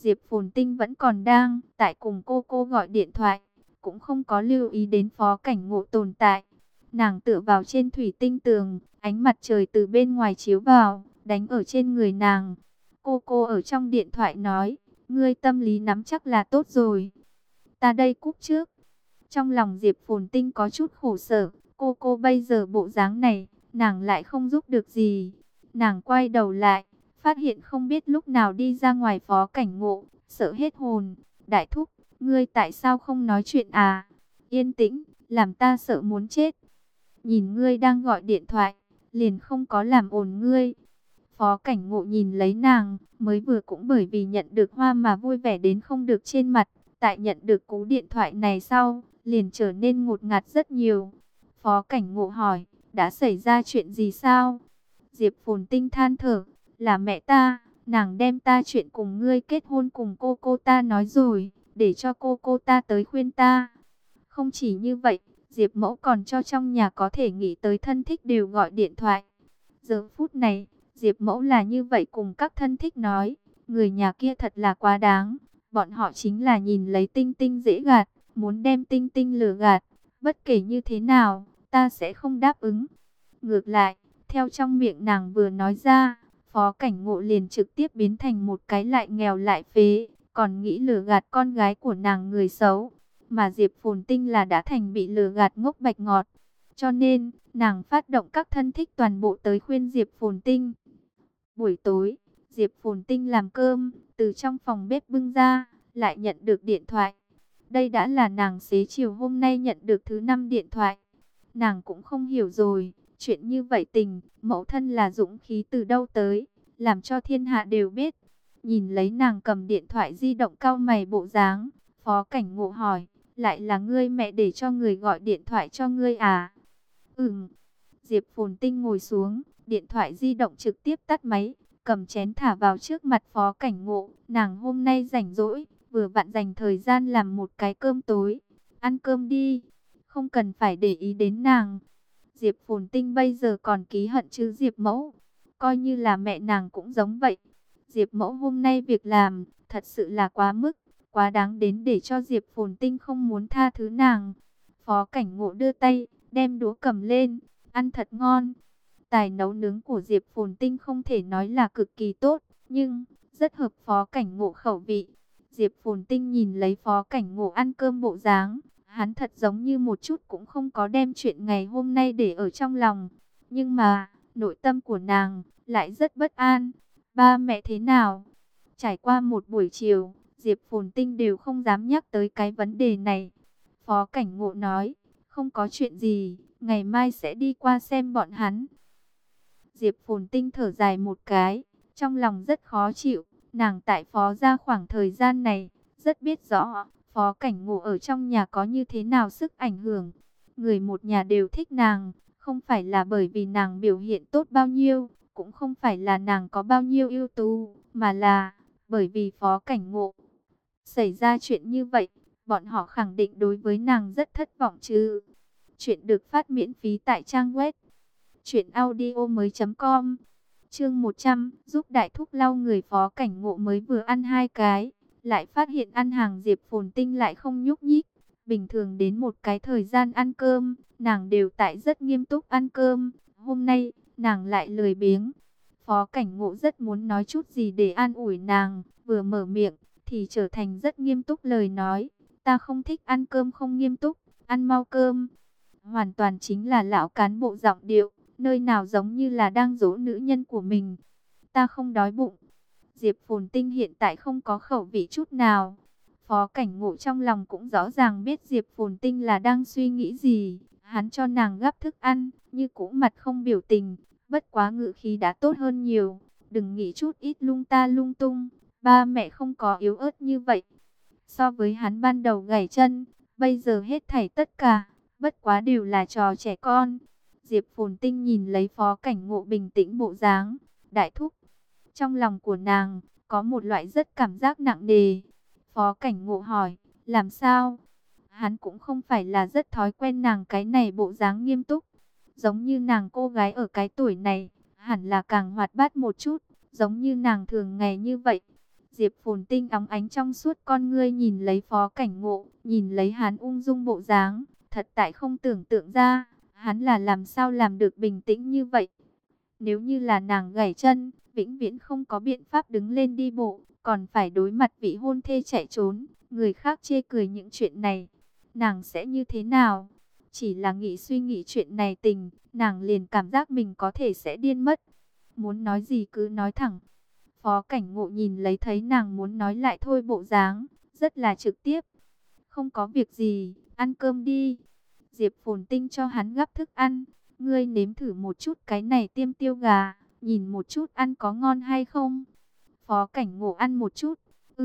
Diệp Phồn Tinh vẫn còn đang tại cùng cô gọi điện thoại, cũng không có lưu ý đến Phó Cảnh Ngộ tồn tại. Nàng tựa vào trên thủy tinh tường, ánh mặt trời từ bên ngoài chiếu vào, đánh ở trên người nàng. Cô ở trong điện thoại nói, ngươi tâm lý nắm chắc là tốt rồi. Ta đây cúp trước. Trong lòng Diệp Phồn Tinh có chút khổ sở, cô bây giờ bộ dáng này, nàng lại không giúp được gì. Nàng quay đầu lại, phát hiện không biết lúc nào đi ra ngoài Phó Cảnh Ngộ, sợ hết hồn. Đại thúc, ngươi tại sao không nói chuyện à? Yên tĩnh, làm ta sợ muốn chết. Nhìn ngươi đang gọi điện thoại, liền không có làm ồn ngươi. Phó Cảnh Ngộ nhìn lấy nàng, mới vừa cũng bởi vì nhận được hoa mà vui vẻ đến không được trên mặt. Tại nhận được cú điện thoại này sau, liền trở nên ngột ngạt rất nhiều. Phó Cảnh Ngộ hỏi, đã xảy ra chuyện gì sao? Diệp Phồn Tinh than thở, là mẹ ta, nàng đem ta chuyện cùng ngươi kết hôn cùng cô ta nói rồi, để cho cô ta tới khuyên ta. Không chỉ như vậy, Diệp Mẫu còn cho trong nhà có thể nghĩ tới thân thích đều gọi điện thoại. Giờ phút này, Diệp Mẫu là như vậy cùng các thân thích nói, người nhà kia thật là quá đáng. Bọn họ chính là nhìn lấy Tinh Tinh dễ gạt, muốn đem Tinh Tinh lừa gạt. Bất kể như thế nào, ta sẽ không đáp ứng. Ngược lại, theo trong miệng nàng vừa nói ra, Phó Cảnh Ngộ liền trực tiếp biến thành một cái lại nghèo lại phế, còn nghĩ lừa gạt con gái của nàng người xấu. Mà Diệp Phồn Tinh là đã thành bị lừa gạt ngốc bạch ngọt. Cho nên, nàng phát động các thân thích toàn bộ tới khuyên Diệp Phồn Tinh. Buổi tối, Diệp Phồn Tinh làm cơm, từ trong phòng bếp bưng ra, lại nhận được điện thoại. Đây đã là nàng xế chiều hôm nay nhận được thứ 5 điện thoại. Nàng cũng không hiểu rồi, chuyện như vậy tình, mẫu thân là dũng khí từ đâu tới, làm cho thiên hạ đều biết. Nhìn lấy nàng cầm điện thoại di động cau mày bộ dáng, Phó Cảnh Ngộ hỏi, lại là ngươi mẹ để cho người gọi điện thoại cho ngươi à? Diệp Phồn Tinh ngồi xuống, điện thoại di động trực tiếp tắt máy, cầm chén thả vào trước mặt Phó Cảnh Ngộ. Nàng hôm nay rảnh rỗi, vừa vặn dành thời gian làm một cái cơm tối. Ăn cơm đi, không cần phải để ý đến nàng. Diệp Phồn Tinh bây giờ còn ký hận chứ Diệp Mẫu, coi như là mẹ nàng cũng giống vậy. Diệp Mẫu hôm nay việc làm, thật sự là quá mức, quá đáng đến để cho Diệp Phồn Tinh không muốn tha thứ nàng. Phó Cảnh Ngộ đưa tay, đem đũa cầm lên, ăn thật ngon. Tài nấu nướng của Diệp Phồn Tinh không thể nói là cực kỳ tốt, nhưng rất hợp Phó Cảnh Ngộ khẩu vị. Diệp Phồn Tinh nhìn lấy Phó Cảnh Ngộ ăn cơm bộ dáng, hắn thật giống như một chút cũng không có đem chuyện ngày hôm nay để ở trong lòng. Nhưng mà, nội tâm của nàng lại rất bất an. Ba mẹ thế nào? Trải qua một buổi chiều, Diệp Phồn Tinh đều không dám nhắc tới cái vấn đề này. Phó Cảnh Ngộ nói, không có chuyện gì, ngày mai sẽ đi qua xem bọn hắn. Diệp Phồn Tinh thở dài một cái, trong lòng rất khó chịu. Nàng tại Phó gia khoảng thời gian này, rất biết rõ Phó Cảnh Ngộ ở trong nhà có như thế nào sức ảnh hưởng. Người một nhà đều thích nàng, không phải là bởi vì nàng biểu hiện tốt bao nhiêu, cũng không phải là nàng có bao nhiêu ưu tú, mà là bởi vì Phó Cảnh Ngộ. Xảy ra chuyện như vậy, bọn họ khẳng định đối với nàng rất thất vọng chứ. Chuyện được phát miễn phí tại trang web truyệnaudiomoi.com. Chương 100, giúp đại thúc lau người. Phó Cảnh Ngộ mới vừa ăn 2 cái, lại phát hiện ăn hàng Diệp Phồn Tinh lại không nhúc nhích. Bình thường đến một cái thời gian ăn cơm, nàng đều tại rất nghiêm túc ăn cơm. Hôm nay, nàng lại lười biếng. Phó Cảnh Ngộ rất muốn nói chút gì để an ủi nàng, vừa mở miệng thì trở thành rất nghiêm túc lời nói. Ta không thích ăn cơm không nghiêm túc, ăn mau cơm. Hoàn toàn chính là lão cán bộ giọng điệu, nơi nào giống như là đang dỗ nữ nhân của mình. Ta không đói bụng. Diệp Phồn Tinh hiện tại không có khẩu vị chút nào. Phó Cảnh Ngộ trong lòng cũng rõ ràng biết Diệp Phồn Tinh là đang suy nghĩ gì. Hắn cho nàng gắp thức ăn, như cũ mặt không biểu tình, bất quá ngữ khí đã tốt hơn nhiều. Đừng nghĩ chút ít lung ta lung tung, ba mẹ không có yếu ớt như vậy. So với hắn ban đầu gãy chân, bây giờ hết thảy tất cả, bất quá đều là trò trẻ con. Diệp Phồn Tinh nhìn lấy Phó Cảnh Ngộ bình tĩnh bộ dáng, đại thúc. Trong lòng của nàng, có một loại rất cảm giác nặng nề. Phó Cảnh Ngộ hỏi, làm sao? Hắn cũng không phải là rất thói quen nàng cái này bộ dáng nghiêm túc. Giống như nàng cô gái ở cái tuổi này, hẳn là càng hoạt bát một chút, giống như nàng thường ngày như vậy. Diệp Phồn Tinh óng ánh trong suốt con ngươi nhìn lấy Phó Cảnh Ngộ, nhìn lấy hắn ung dung bộ dáng, thật tại không tưởng tượng ra, hắn là làm sao làm được bình tĩnh như vậy. Nếu như là nàng gãy chân, vĩnh viễn không có biện pháp đứng lên đi bộ, còn phải đối mặt vị hôn thê chạy trốn, người khác chê cười những chuyện này, nàng sẽ như thế nào? Chỉ là suy nghĩ chuyện này nàng liền cảm giác mình có thể sẽ điên mất. Muốn nói gì cứ nói thẳng. Phó Cảnh Ngộ nhìn lấy thấy nàng muốn nói lại thôi bộ dáng, rất là trực tiếp. Không có việc gì, ăn cơm đi. Diệp Phồn Tinh cho hắn gắp thức ăn. Ngươi nếm thử một chút cái này tiêm tiêu gà, nhìn một chút ăn có ngon hay không. Phó Cảnh Ngộ ăn một chút,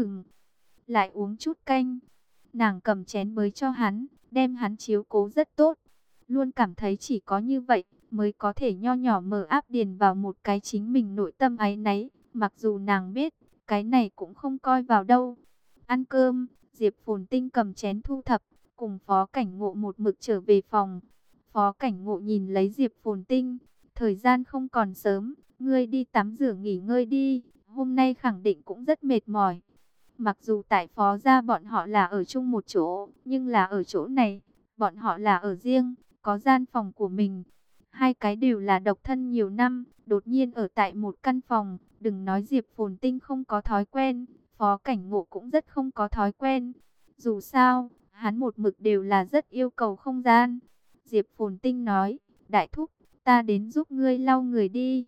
lại uống chút canh. Nàng cầm chén bới cho hắn, đem hắn chiếu cố rất tốt. Luôn cảm thấy chỉ có như vậy mới có thể nho nhỏ mở áp điền vào một cái chính mình nội tâm áy náy. Mặc dù nàng biết, cái này cũng không coi vào đâu. Ăn cơm, Diệp Phồn Tinh cầm chén thu thập, cùng Phó Cảnh Ngộ một mực trở về phòng. Phó Cảnh Ngộ nhìn lấy Diệp Phồn Tinh, thời gian không còn sớm, ngươi đi tắm rửa nghỉ ngơi đi, hôm nay khẳng định cũng rất mệt mỏi. Mặc dù tại Phó gia bọn họ là ở chung một chỗ, nhưng là ở chỗ này, bọn họ là ở riêng, có gian phòng của mình. Hai cái đều là độc thân nhiều năm, đột nhiên ở tại một căn phòng, đừng nói Diệp Phồn Tinh không có thói quen, Phó Cảnh Ngộ cũng rất không có thói quen. Dù sao, hắn một mực đều là rất yêu cầu không gian. Diệp Phồn Tinh nói, đại thúc, ta đến giúp ngươi lau người đi.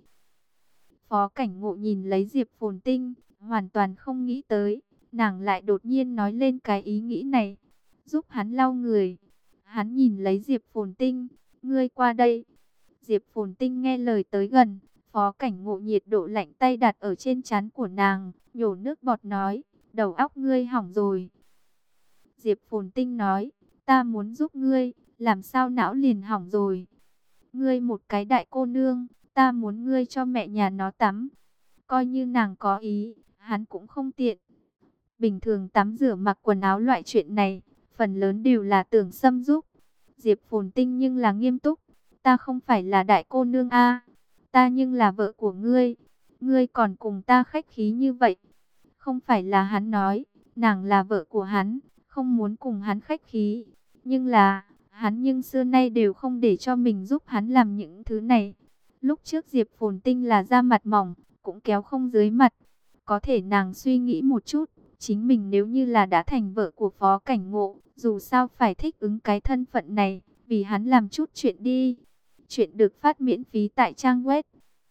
Phó Cảnh Ngộ nhìn lấy Diệp Phồn Tinh, hoàn toàn không nghĩ tới, nàng lại đột nhiên nói lên cái ý nghĩ này, giúp hắn lau người. Hắn nhìn lấy Diệp Phồn Tinh, ngươi qua đây. Diệp Phồn Tinh nghe lời tới gần, Phó Cảnh Ngộ nhiệt độ lạnh tay đặt ở trên trán của nàng, nhổ nước bọt nói, đầu óc ngươi hỏng rồi. Diệp Phồn Tinh nói, ta muốn giúp ngươi, làm sao não liền hỏng rồi. Ngươi một cái đại cô nương, ta muốn ngươi cho mẹ nhà nó tắm. Coi như nàng có ý, hắn cũng không tiện. Bình thường tắm rửa mặc quần áo loại chuyện này, phần lớn đều là Tưởng Sâm giúp. Diệp Phồn Tinh nhưng là nghiêm túc, ta không phải là đại cô nương a, ta nhưng là vợ của ngươi. Ngươi còn cùng ta khách khí như vậy. Không phải là hắn nói, nàng là vợ của hắn, không muốn cùng hắn khách khí. Nhưng là, hắn xưa nay đều không để cho mình giúp hắn làm những thứ này. Lúc trước Diệp Phồn Tinh là da mặt mỏng, cũng kéo không dưới mặt. Có thể nàng suy nghĩ một chút, chính mình nếu như là đã thành vợ của Phó Cảnh Ngộ, dù sao phải thích ứng cái thân phận này, vì hắn làm chút chuyện đi. Chuyện được phát miễn phí tại trang web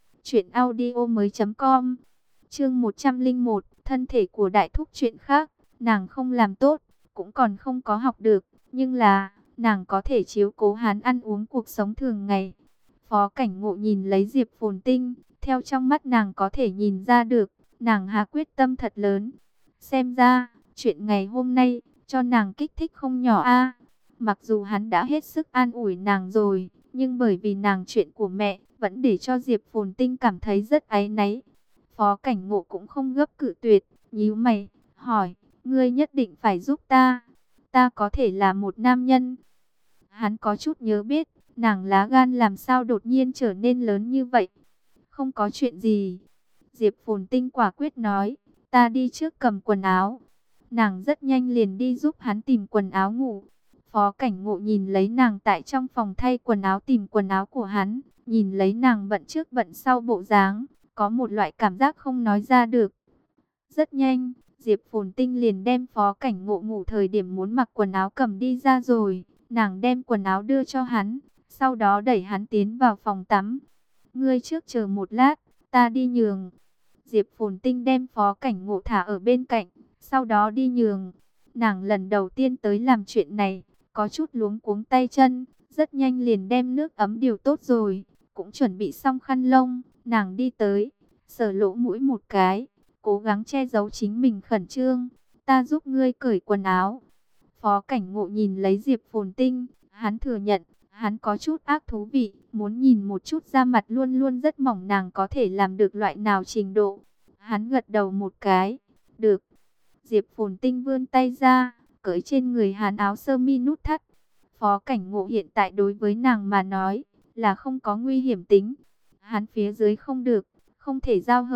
truyệnaudiomoi.com. Chương 101, thân thể của đại thúc chuyện khác, nàng không làm tốt, cũng còn không có học được, nhưng là nàng có thể chiếu cố hắn ăn uống cuộc sống thường ngày. Phó Cảnh Ngộ nhìn lấy Diệp Phồn Tinh, theo trong mắt nàng có thể nhìn ra được, nàng hạ quyết tâm thật lớn. Xem ra, chuyện ngày hôm nay, cho nàng kích thích không nhỏ a. Mặc dù hắn đã hết sức an ủi nàng rồi, nhưng bởi vì nàng chuyện của mẹ, vẫn để cho Diệp Phồn Tinh cảm thấy rất áy náy. Phó Cảnh Ngộ cũng không gấp cự tuyệt, nhíu mày, hỏi, ngươi nhất định phải giúp ta, ta có thể là một nam nhân. Hắn có chút nhớ biết, nàng lá gan làm sao đột nhiên trở nên lớn như vậy. Không có chuyện gì. Diệp Phồn Tinh quả quyết nói, ta đi trước cầm quần áo. Nàng rất nhanh liền đi giúp hắn tìm quần áo ngủ. Phó Cảnh Ngộ nhìn lấy nàng tại trong phòng thay quần áo tìm quần áo của hắn, nhìn lấy nàng bận trước bận sau bộ dáng, có một loại cảm giác không nói ra được. Rất nhanh, Diệp Phồn Tinh liền đem Phó Cảnh Ngộ ngủ thời điểm muốn mặc quần áo cầm đi ra rồi. Nàng đem quần áo đưa cho hắn, sau đó đẩy hắn tiến vào phòng tắm. Ngươi trước chờ một lát, ta đi nhường. Diệp Phồn Tinh đem Phó Cảnh Ngộ thả ở bên cạnh, sau đó đi nhường. Nàng lần đầu tiên tới làm chuyện này, có chút luống cuống tay chân, rất nhanh liền đem nước ấm điều tốt rồi, cũng chuẩn bị xong khăn lông. Nàng đi tới, sờ lỗ mũi một cái, cố gắng che giấu chính mình khẩn trương. Ta giúp ngươi cởi quần áo. Phó Cảnh Ngộ nhìn lấy Diệp Phồn Tinh, hắn thừa nhận, hắn có chút ác thú vị, muốn nhìn một chút da mặt luôn luôn rất mỏng nàng có thể làm được loại nào trình độ. Hắn gật đầu một cái, được. Diệp Phồn Tinh vươn tay ra, cởi trên người hắn áo sơ mi nút thắt. Phó Cảnh Ngộ hiện tại đối với nàng mà nói, là không có nguy hiểm tính. Hắn phía dưới không được, không thể giao hợp,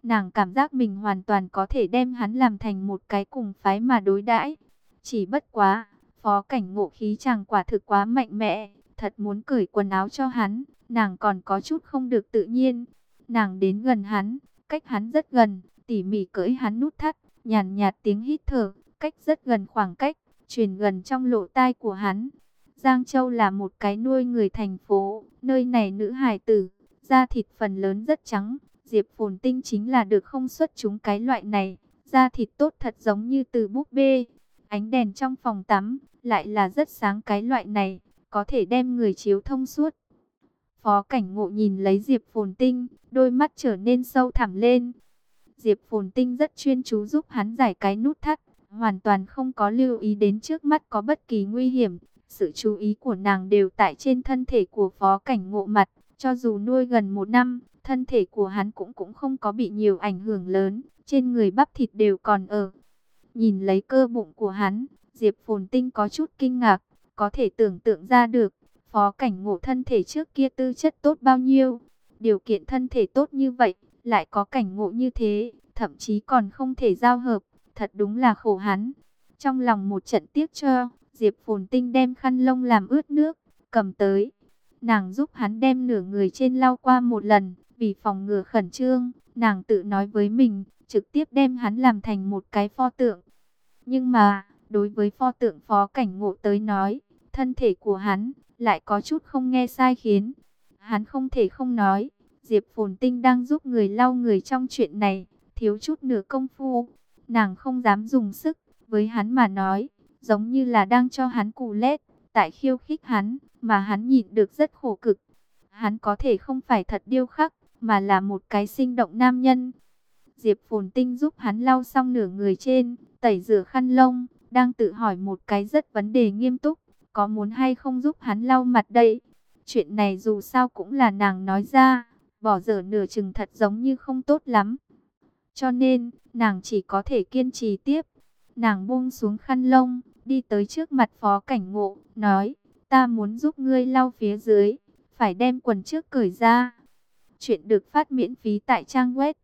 Nàng cảm giác mình hoàn toàn có thể đem hắn làm thành một cái cùng phái mà đối đãi. Chỉ bất quá, Phó Cảnh Ngộ khí chàng quả thực quá mạnh mẽ, thật muốn cởi quần áo cho hắn, nàng còn có chút không được tự nhiên. Nàng đến gần hắn, cách hắn rất gần, tỉ mỉ cưỡi hắn nút thắt, nhàn nhạt tiếng hít thở, cách rất gần khoảng cách, truyền gần trong lỗ tai của hắn. Giang Châu là một cái nuôi người thành phố, nơi này nữ hài tử, da thịt phần lớn rất trắng. Diệp Phồn Tinh chính là được không xuất chúng cái loại này, da thịt tốt thật giống như từ búp bê. Ánh đèn trong phòng tắm lại là rất sáng cái loại này, có thể đem người chiếu thông suốt. Phó Cảnh Ngộ nhìn lấy Diệp Phồn Tinh, đôi mắt trở nên sâu thẳm lên. Diệp Phồn Tinh rất chuyên chú giúp hắn giải cái nút thắt, hoàn toàn không có lưu ý đến trước mắt có bất kỳ nguy hiểm. Sự chú ý của nàng đều tại trên thân thể của Phó Cảnh Ngộ mặt, cho dù nuôi gần 1 năm, thân thể của hắn cũng không có bị nhiều ảnh hưởng lớn, trên người bắp thịt đều còn ở. Nhìn lấy cơ bụng của hắn, Diệp Phồn Tinh có chút kinh ngạc, có thể tưởng tượng ra được, Phó Cảnh Ngộ thân thể trước kia tư chất tốt bao nhiêu. Điều kiện thân thể tốt như vậy, lại có Cảnh Ngộ như thế, thậm chí còn không thể giao hợp, thật đúng là khổ hắn. Trong lòng một trận tiếc cho, Diệp Phồn Tinh đem khăn lông làm ướt nước, cầm tới. Nàng giúp hắn đem nửa người trên lau qua một lần, vì phòng ngừa khẩn trương, nàng tự nói với mình, trực tiếp đem hắn làm thành một cái pho tượng. Nhưng mà, đối với pho tượng Phó Cảnh Ngộ tới nói, thân thể của hắn lại có chút không nghe sai khiến. Hắn không thể không nói, Diệp Phồn Tinh đang giúp người lau người trong chuyện này, thiếu chút nửa công phu. Nàng không dám dùng sức, với hắn mà nói, giống như là đang cho hắn cù lét, tại khiêu khích hắn, mà hắn nhịn được rất khổ cực. Hắn có thể không phải thật điêu khắc, mà là một cái sinh động nam nhân. Diệp Phồn Tinh giúp hắn lau xong nửa người trên, tẩy rửa khăn lông, đang tự hỏi một cái rất vấn đề nghiêm túc, có muốn hay không giúp hắn lau mặt đây? Chuyện này dù sao cũng là nàng nói ra, bỏ dở nửa chừng thật giống như không tốt lắm. Cho nên, nàng chỉ có thể kiên trì tiếp. Nàng buông xuống khăn lông, đi tới trước mặt Phó Cảnh Ngộ, nói, ta muốn giúp ngươi lau phía dưới, phải đem quần trước cởi ra. Chuyện được phát miễn phí tại trang web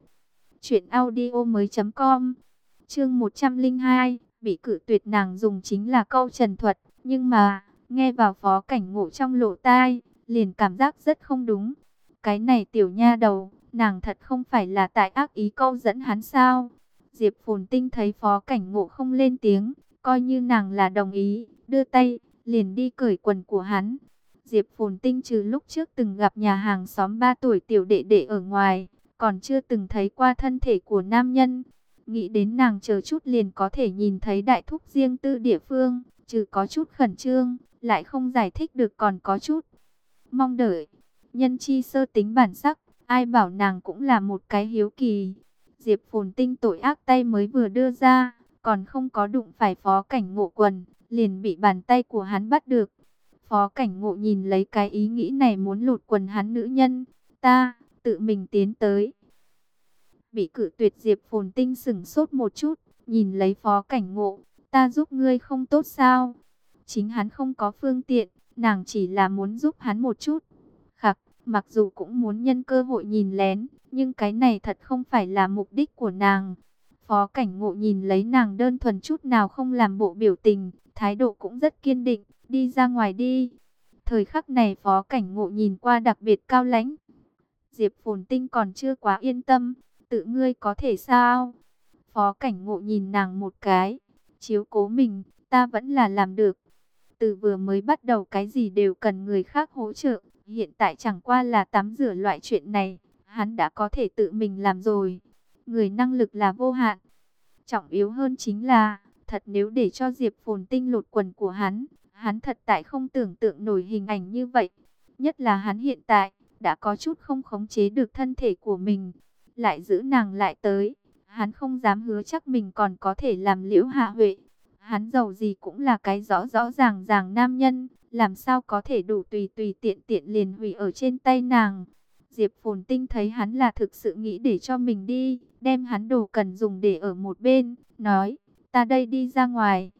truyệnaudiomoi.com. Chương 102, bị cự tuyệt. Nàng dùng chính là câu trần thuật, nhưng mà nghe vào Phó Cảnh Ngộ trong lỗ tai, liền cảm giác rất không đúng. Cái này tiểu nha đầu, nàng thật không phải là tại ác ý câu dẫn hắn sao? Diệp Phồn Tinh thấy Phó Cảnh Ngộ không lên tiếng, coi như nàng là đồng ý, đưa tay liền đi cởi quần của hắn. Diệp Phồn Tinh trừ lúc trước từng gặp nhà hàng xóm 3 tuổi tiểu đệ đệ ở ngoài, còn chưa từng thấy qua thân thể của nam nhân. Nghĩ đến nàng chờ chút liền có thể nhìn thấy đại thúc riêng tư địa phương, trừ có chút khẩn trương, lại không giải thích được còn có chút mong đợi. Nhân chi sơ tính bản sắc, ai bảo nàng cũng là một cái hiếu kỳ. Diệp Phồn Tinh tội ác tay mới vừa đưa ra, còn không có đụng phải Phó Cảnh Ngộ quần, liền bị bàn tay của hắn bắt được. Phó Cảnh Ngộ nhìn lấy cái ý nghĩ này muốn lột quần hắn nữ nhân, ta tự mình tiến tới. Bị cự tuyệt Diệp Phồn Tinh sững sốt một chút, nhìn lấy Phó Cảnh Ngộ, ta giúp ngươi không tốt sao? Chính hắn không có phương tiện, nàng chỉ là muốn giúp hắn một chút. Khắc, mặc dù cũng muốn nhân cơ hội nhìn lén, nhưng cái này thật không phải là mục đích của nàng. Phó Cảnh Ngộ nhìn lấy nàng đơn thuần chút nào không làm bộ biểu tình, thái độ cũng rất kiên định, đi ra ngoài đi. Thời khắc này Phó Cảnh Ngộ nhìn qua đặc biệt cao lãnh. Diệp Phồn Tinh còn chưa quá yên tâm, tự ngươi có thể sao? Phó Cảnh Ngộ nhìn nàng một cái, chiếu cố mình, ta vẫn là làm được. Từ vừa mới bắt đầu cái gì đều cần người khác hỗ trợ, hiện tại chẳng qua là tắm rửa loại chuyện này, hắn đã có thể tự mình làm rồi. Người năng lực là vô hạn. Trọng yếu hơn chính là, thật nếu để cho Diệp Phồn Tinh lột quần của hắn thật tại không tưởng tượng nổi hình ảnh như vậy. Nhất là hắn hiện tại, đã có chút không khống chế được thân thể của mình, lại giữ nàng lại tới. Hắn không dám hứa chắc mình còn có thể làm Liễu Hạ Huệ. Hắn giàu gì cũng là cái rõ rõ ràng ràng nam nhân, làm sao có thể đủ tùy tùy tiện tiện liền hủy ở trên tay nàng. Diệp Phồn Tinh thấy hắn là thực sự nghĩ để cho mình đi, đem hắn đồ cần dùng để ở một bên, nói, ta đây đi ra ngoài.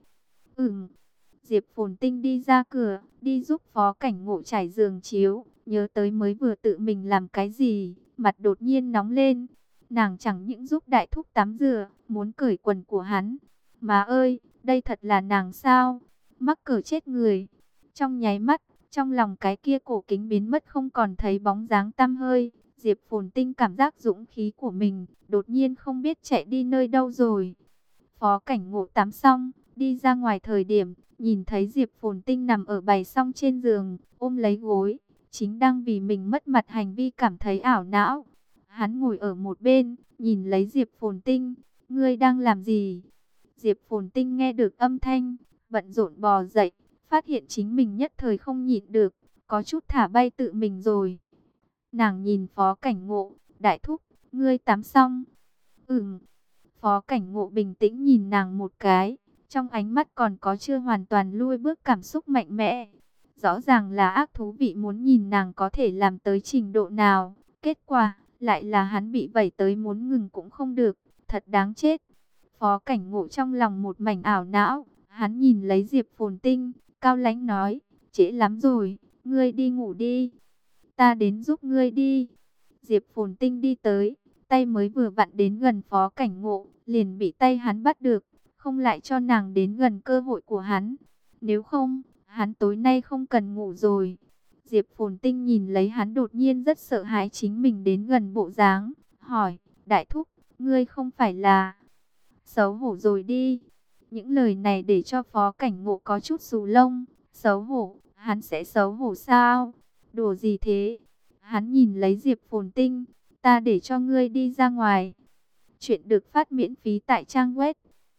Diệp Phồn Tinh đi ra cửa, đi giúp Phó Cảnh Ngộ trải giường chiếu, nhớ tới mới vừa tự mình làm cái gì, mặt đột nhiên nóng lên. Nàng chẳng những giúp đại thúc tắm rửa, muốn cởi quần của hắn. Má ơi, đây thật là nàng sao? Mắc cỡ chết người. Trong nháy mắt, trong lòng cái kia cổ kính biến mất không còn thấy bóng dáng tăm hơi. Diệp Phồn Tinh cảm giác dũng khí của mình, đột nhiên không biết chạy đi nơi đâu rồi. Phó Cảnh Ngộ tắm xong, đi ra ngoài thời điểm, nhìn thấy Diệp Phồn Tinh nằm ở bày xong trên giường, ôm lấy gối, chính đang vì mình mất mặt hành vi cảm thấy ảo não. Hắn ngồi ở một bên, nhìn lấy Diệp Phồn Tinh, ngươi đang làm gì? Diệp Phồn Tinh nghe được âm thanh, bận rộn bò dậy, phát hiện chính mình nhất thời không nhịn được, có chút thả bay tự mình rồi. Nàng nhìn Phó Cảnh Ngộ, đại thúc, ngươi tắm xong. Ừm. Phó Cảnh Ngộ bình tĩnh nhìn nàng một cái, trong ánh mắt còn có chưa hoàn toàn lui bước cảm xúc mạnh mẽ. Rõ ràng là ác thú vị muốn nhìn nàng có thể làm tới trình độ nào, kết quả lại là hắn bị vẩy tới muốn ngừng cũng không được, thật đáng chết. Phó Cảnh Ngộ trong lòng một mảnh ảo não, hắn nhìn lấy Diệp Phồn Tinh, cao lãnh nói, trễ lắm rồi, ngươi đi ngủ đi, ta đến giúp ngươi đi. Diệp Phồn Tinh đi tới, tay mới vừa vặn đến gần Phó Cảnh Ngộ, liền bị tay hắn bắt được, không lại cho nàng đến gần cơ hội của hắn. Nếu không, hắn tối nay không cần ngủ rồi. Diệp Phồn Tinh nhìn lấy hắn đột nhiên rất sợ hãi chính mình đến gần bộ dáng, hỏi, đại thúc, ngươi không phải là xấu hổ rồi đi. Những lời này để cho Phó Cảnh Ngộ có chút xù lông, xấu hổ, hắn sẽ xấu hổ sao? Đùa gì thế? Hắn nhìn lấy Diệp Phồn Tinh, ta để cho ngươi đi ra ngoài. Chuyện được phát miễn phí tại trang web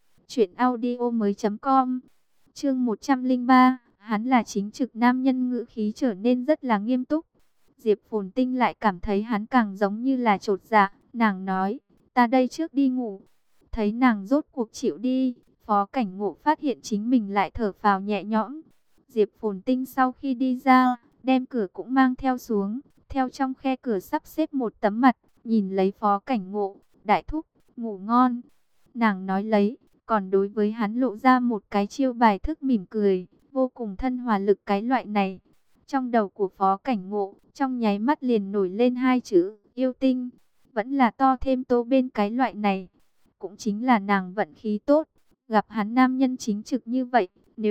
truyệnaudiomoi.com. Chương 103, hắn là chính trực nam nhân, ngữ khí trở nên rất là nghiêm túc. Diệp Phồn Tinh lại cảm thấy hắn càng giống như là chột dạ, nàng nói, ta đây trước đi ngủ. Thấy nàng rốt cuộc chịu đi, Phó Cảnh Ngộ phát hiện chính mình lại thở phào nhẹ nhõm. Diệp Phồn Tinh sau khi đi ra, đem cửa cũng mang theo xuống, theo trong khe cửa sắp xếp một tấm mặt, nhìn lấy Phó Cảnh Ngộ, đại thúc, ngủ ngon. Nàng nói lấy, còn đối với hắn lộ ra một cái chiêu bài thức mỉm cười, vô cùng thân hòa lực cái loại này. Trong đầu của Phó Cảnh Ngộ, trong nháy mắt liền nổi lên hai chữ, yêu tinh, vẫn là to thêm tố bên cái loại này. Cũng chính là nàng vận khí tốt, gặp hắn nam nhân chính trực như vậy,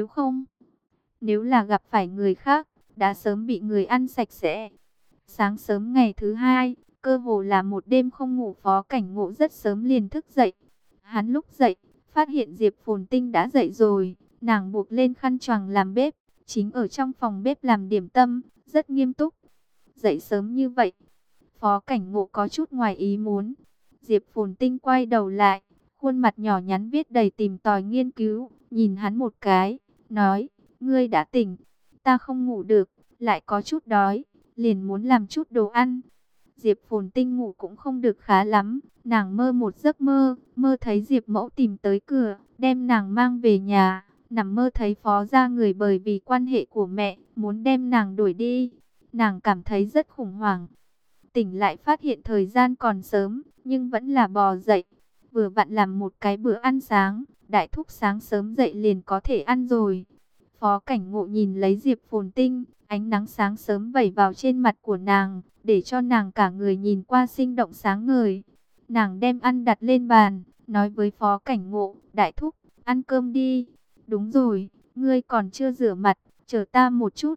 nếu là gặp phải người khác, đã sớm bị người ăn sạch sẽ. Sáng sớm ngày thứ hai, cơ hồ là một đêm không ngủ, Phó Cảnh Ngộ rất sớm liền thức dậy. Hắn lúc dậy, phát hiện Diệp Phồn Tinh đã dậy rồi, nàng buộc lên khăn choàng làm bếp, chính ở trong phòng bếp làm điểm tâm, rất nghiêm túc. Dậy sớm như vậy, Phó Cảnh Ngộ có chút ngoài ý muốn. Diệp Phồn Tinh quay đầu lại, khuôn mặt nhỏ nhắn viết đầy tìm tòi nghiên cứu, nhìn hắn một cái, nói, ngươi đã tỉnh, ta không ngủ được, lại có chút đói, liền muốn làm chút đồ ăn. Diệp Phồn Tinh ngủ cũng không được khá lắm, nàng mơ một giấc mơ, mơ thấy Diệp Mẫu tìm tới cửa, đem nàng mang về nhà, nằm mơ thấy Phó gia người bởi vì quan hệ của mẹ, muốn đem nàng đuổi đi. Nàng cảm thấy rất khủng hoảng. Tỉnh lại phát hiện thời gian còn sớm, nhưng vẫn là bò dậy, vừa vặn làm một cái bữa ăn sáng, đại thúc sáng sớm dậy liền có thể ăn rồi. Phó Cảnh Ngộ nhìn lấy Diệp Phồn Tinh, ánh nắng sáng sớm vẩy vào trên mặt của nàng, để cho nàng cả người nhìn qua sinh động sáng ngời. Nàng đem ăn đặt lên bàn, nói với Phó Cảnh Ngộ, đại thúc, ăn cơm đi. Đúng rồi, ngươi còn chưa rửa mặt, chờ ta một chút.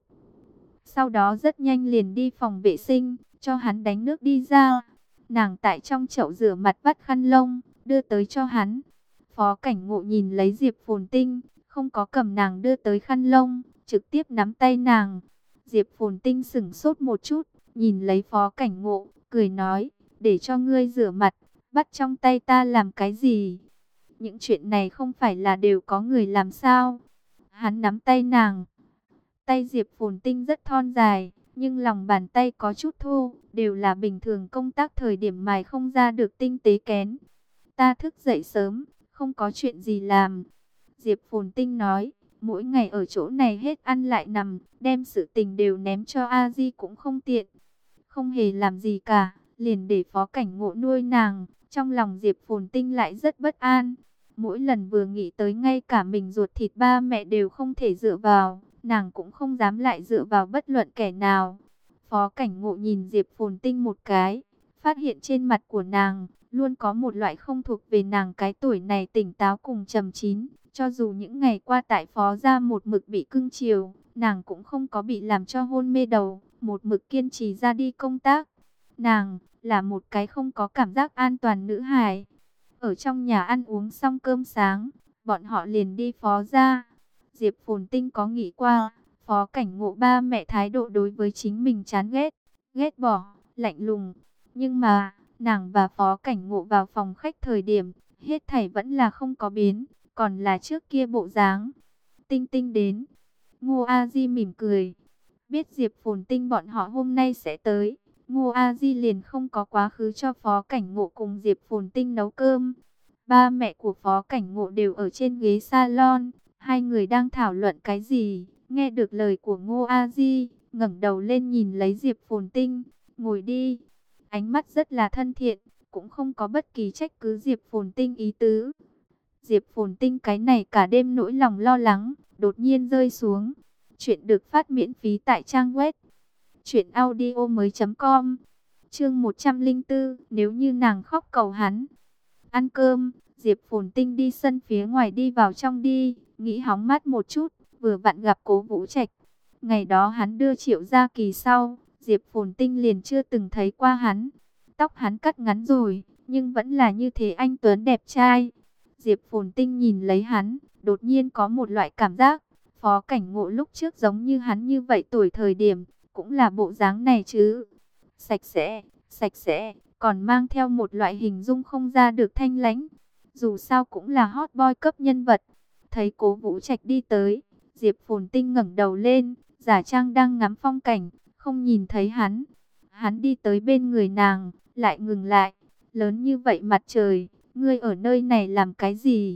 Sau đó rất nhanh liền đi phòng vệ sinh, cho hắn đánh nước đi ra. Nàng tại trong chậu rửa mặt vắt khăn lông, đưa tới cho hắn. Phó Cảnh Ngộ nhìn lấy Diệp Phồn Tinh, không có cầm nàng đưa tới khăn lông, trực tiếp nắm tay nàng. Diệp Phồn Tinh sững sốt một chút, nhìn lấy Phó Cảnh Ngộ, cười nói, để cho ngươi rửa mặt, bắt trong tay ta làm cái gì? Những chuyện này không phải là đều có người làm sao? Hắn nắm tay nàng. Tay Diệp Phồn Tinh rất thon dài, nhưng lòng bàn tay có chút thô, đều là bình thường công tác thời điểm mài không ra được tinh tế kén. Ta thức dậy sớm, không có chuyện gì làm. Diệp Phồn Tinh nói, mỗi ngày ở chỗ này hết ăn lại nằm, đem sự tình đều ném cho A Di cũng không tiện. Không hề làm gì cả, liền để Phó Cảnh Ngộ nuôi nàng, trong lòng Diệp Phồn Tinh lại rất bất an. Mỗi lần vừa nghĩ tới ngay cả mình ruột thịt ba mẹ đều không thể dựa vào, nàng cũng không dám lại dựa vào bất luận kẻ nào. Phó Cảnh Ngộ nhìn Diệp Phồn Tinh một cái, phát hiện trên mặt của nàng Luôn có một loại không thuộc về nàng cái tuổi này tỉnh táo cùng trầm chín. Cho dù những ngày qua tại phó gia một mực bị cưng chiều, nàng cũng không có bị làm cho hôn mê đầu, một mực kiên trì ra đi công tác. Nàng là một cái không có cảm giác an toàn nữ hài. Ở trong nhà ăn uống xong cơm sáng, bọn họ liền đi phó gia. Diệp Phồn Tinh có nghĩ qua, Phó Cảnh Ngộ ba mẹ thái độ đối với chính mình chán ghét, ghét bỏ, lạnh lùng. Nhưng mà, nàng và Phó Cảnh Ngộ vào phòng khách thời điểm, hết thảy vẫn là không có biến, còn là trước kia bộ dáng. Tinh Tinh đến, Ngô A Di mỉm cười, biết Diệp Phồn Tinh bọn họ hôm nay sẽ tới. Ngô A Di liền không có quá khứ cho Phó Cảnh Ngộ cùng Diệp Phồn Tinh nấu cơm. Ba mẹ của Phó Cảnh Ngộ đều ở trên ghế salon, hai người đang thảo luận cái gì. Nghe được lời của Ngô A Di, ngẩng đầu lên nhìn lấy Diệp Phồn Tinh, ngồi đi. Ánh mắt rất là thân thiện, cũng không có bất kỳ trách cứ Diệp Phồn Tinh ý tứ. Diệp Phồn Tinh cái này cả đêm nỗi lòng lo lắng, đột nhiên rơi xuống. Chuyện được phát miễn phí tại trang web truyệnaudiomoi.com. Chương 104, nếu như nàng khóc cầu hắn. Ăn cơm, Diệp Phồn Tinh đi sân phía ngoài đi vào trong đi, nghĩ hóng mát một chút, vừa vặn gặp Cố Vũ Trạch. Ngày đó hắn đưa Triệu Gia Kỳ sau, Diệp Phồn Tinh liền chưa từng thấy qua hắn. Tóc hắn cắt ngắn rồi, nhưng vẫn là như thế anh tuấn đẹp trai. Diệp Phồn Tinh nhìn lấy hắn, đột nhiên có một loại cảm giác, Phó Cảnh Ngộ lúc trước giống như hắn như vậy tuổi thời điểm, cũng là bộ dáng này chứ. Sạch sẽ, còn mang theo một loại hình dung không ra được thanh lãnh. Dù sao cũng là hot boy cấp nhân vật. Thấy Cố Vũ Trạch đi tới, Diệp Phồn Tinh ngẩng đầu lên, giả trang đang ngắm phong cảnh, không nhìn thấy hắn. Hắn đi tới bên người nàng, lại ngừng lại. Lớn như vậy mặt trời, ngươi ở nơi này làm cái gì?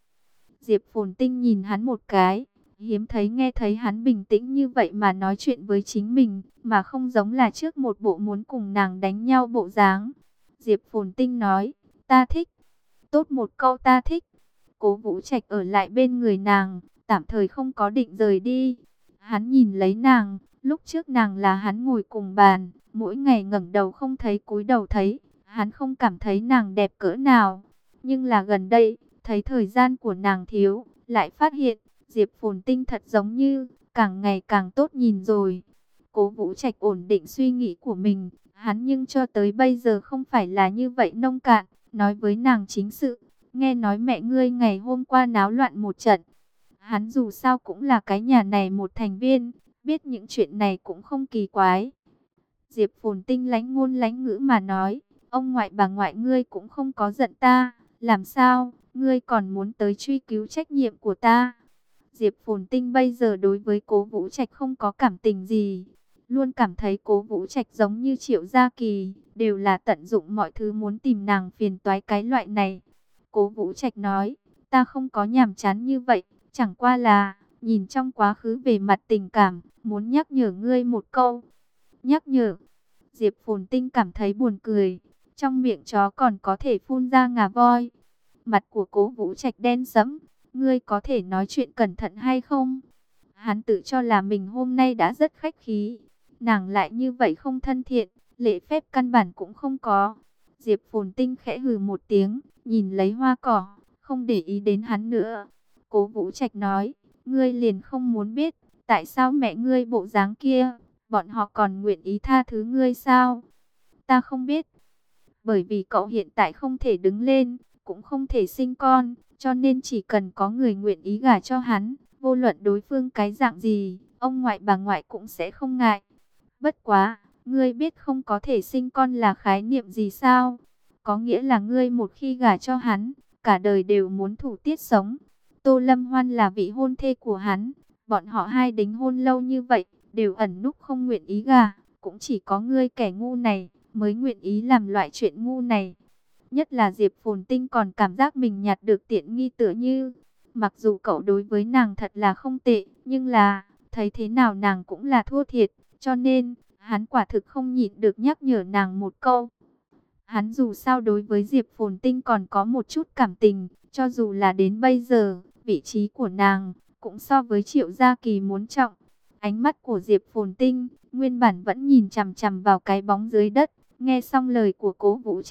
Diệp Phồn Tinh nhìn hắn một cái, hiếm thấy nghe thấy hắn bình tĩnh như vậy mà nói chuyện với chính mình, mà không giống là trước một bộ muốn cùng nàng đánh nhau bộ dáng. Diệp Phồn Tinh nói, ta thích. Tốt một câu ta thích. Cố Vũ Trạch ở lại bên người nàng, tạm thời không có định rời đi. Hắn nhìn lấy nàng, lúc trước nàng là hắn ngồi cùng bàn, mỗi ngày ngẩng đầu không thấy cúi đầu thấy, hắn không cảm thấy nàng đẹp cỡ nào. Nhưng là gần đây, thấy thời gian của nàng thiếu, lại phát hiện, Diệp Phồn Tinh thật giống như, càng ngày càng tốt nhìn rồi. Cố Vũ Trạch ổn định suy nghĩ của mình, hắn nhưng cho tới bây giờ không phải là như vậy nông cạn, nói với nàng chính sự. Nghe nói mẹ ngươi ngày hôm qua náo loạn một trận. Hắn dù sao cũng là cái nhà này một thành viên, biết những chuyện này cũng không kỳ quái. Diệp Phồn Tinh lánh ngôn lánh ngữ mà nói, ông ngoại bà ngoại ngươi cũng không có giận ta, làm sao, ngươi còn muốn tới truy cứu trách nhiệm của ta. Diệp Phồn Tinh bây giờ đối với Cố Vũ Trạch không có cảm tình gì, luôn cảm thấy Cố Vũ Trạch giống như Triệu Gia Kỳ, đều là tận dụng mọi thứ muốn tìm nàng phiền toái cái loại này. Cố Vũ Trạch nói, ta không có nhàm chán như vậy, chẳng qua là, nhìn trong quá khứ về mặt tình cảm, muốn nhắc nhở ngươi một câu. Nhắc nhở, Diệp Phồn Tinh cảm thấy buồn cười, trong miệng chó còn có thể phun ra ngà voi. Mặt của Cố Vũ Trạch đen sẫm, ngươi có thể nói chuyện cẩn thận hay không? Hắn tự cho là mình hôm nay đã rất khách khí, nàng lại như vậy không thân thiện, lễ phép căn bản cũng không có. Diệp Phồn Tinh khẽ hừ một tiếng, nhìn lấy hoa cỏ, không để ý đến hắn nữa. Cố Vũ Trạch nói, ngươi liền không muốn biết, tại sao mẹ ngươi bộ dáng kia, bọn họ còn nguyện ý tha thứ ngươi sao? Ta không biết, bởi vì cậu hiện tại không thể đứng lên, cũng không thể sinh con, cho nên chỉ cần có người nguyện ý gả cho hắn, vô luận đối phương cái dạng gì, ông ngoại bà ngoại cũng sẽ không ngại. Bất quá, ngươi biết không có thể sinh con là khái niệm gì sao? Có nghĩa là ngươi một khi gả cho hắn, cả đời đều muốn thủ tiết sống. Tô Lâm Hoan là vị hôn thê của hắn, bọn họ hai đính hôn lâu như vậy, đều ẩn núp không nguyện ý gả, cũng chỉ có ngươi kẻ ngu này mới nguyện ý làm loại chuyện ngu này. Nhất là Diệp Phồn Tinh còn cảm giác mình nhặt được tiện nghi tựa như, mặc dù cậu đối với nàng thật là không tệ, nhưng là, thấy thế nào nàng cũng là thua thiệt, cho nên, hắn quả thực không nhịn được nhắc nhở nàng một câu. Hắn dù sao đối với Diệp Phồn Tinh còn có một chút cảm tình, cho dù là đến bây giờ, vị trí của nàng, cũng so với Triệu Gia Kỳ muốn trọng. Ánh mắt của Diệp Phồn Tinh, nguyên bản vẫn nhìn chằm chằm vào cái bóng dưới đất, nghe xong lời của Cố Vũ Trạch,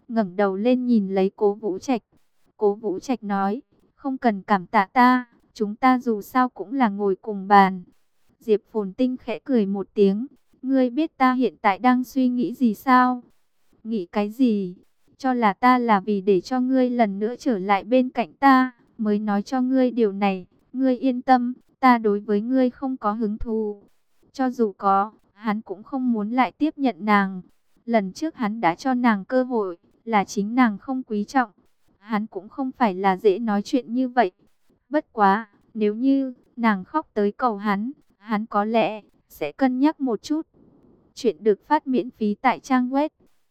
ngẩng đầu lên nhìn lấy Cố Vũ Trạch. Cố Vũ Trạch nói, không cần cảm tạ ta, chúng ta dù sao cũng là ngồi cùng bàn. Diệp Phồn Tinh khẽ cười một tiếng, ngươi biết ta hiện tại đang suy nghĩ gì sao? Nghĩ cái gì? Cho là ta là vì để cho ngươi lần nữa trở lại bên cạnh ta, mới nói cho ngươi điều này. Ngươi yên tâm, ta đối với ngươi không có hứng thú. Cho dù có, hắn cũng không muốn lại tiếp nhận nàng. Lần trước hắn đã cho nàng cơ hội, là chính nàng không quý trọng. Hắn cũng không phải là dễ nói chuyện như vậy. Bất quá, nếu như nàng khóc tới cầu hắn, hắn có lẽ sẽ cân nhắc một chút. Chuyện được phát miễn phí tại trang web